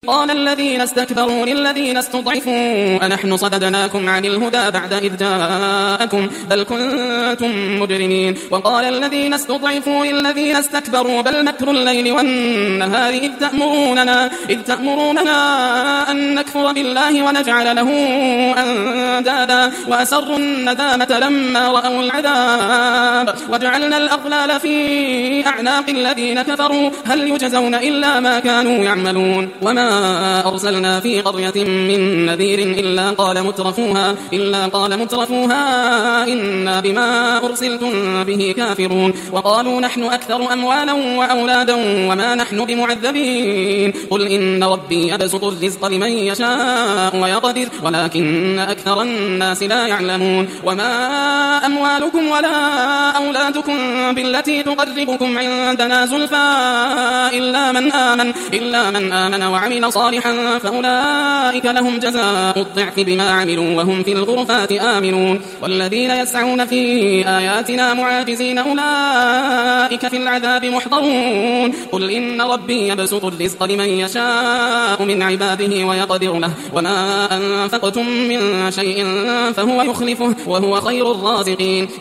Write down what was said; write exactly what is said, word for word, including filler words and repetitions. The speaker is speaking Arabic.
قال الذين استكبروا للذين استضعفوا أنحن صددناكم عن الهدى بعد إذ جاءكم بل كنتم مجرمين وقال الذين استضعفوا للذين استكبروا بل مكر الليل والنهار إذ تأمروننا, إذ تأمروننا أن نكفر بالله ونجعل له أندادا وأسروا الندامة لما رأوا العذاب وجعلنا الأغلال في أعناق الذين كفروا هل يجزون إلا ما كانوا يعملون وما أرسلنا في قرية من نذير إلا قال مترفوها, إلا قال مترفوها إنا بما أرسلتم به كافرون وقالوا نحن أكثر أموالا وأولادا وما نحن بمعذبين قل إن ربي يبسط الرزق لمن يشاء ويقدر ولكن أكثر الناس لا يعلمون وما أموالكم ولا أولادكم بالتي تقربكم عندنا زلفى إلا من آمن, إلا من آمن وعمل صالحا فأولئك لهم جزاء الضعف بما عملوا وهم في الغرفات آمنون والذين يسعون في آياتنا معاجزين أولئك في العذاب محضرون قل إن ربي يبسط الرزق لمن يشاء من عباده ويقدر له وما أنفقتم من شيء فهو يخلفه وهو خير الرازقين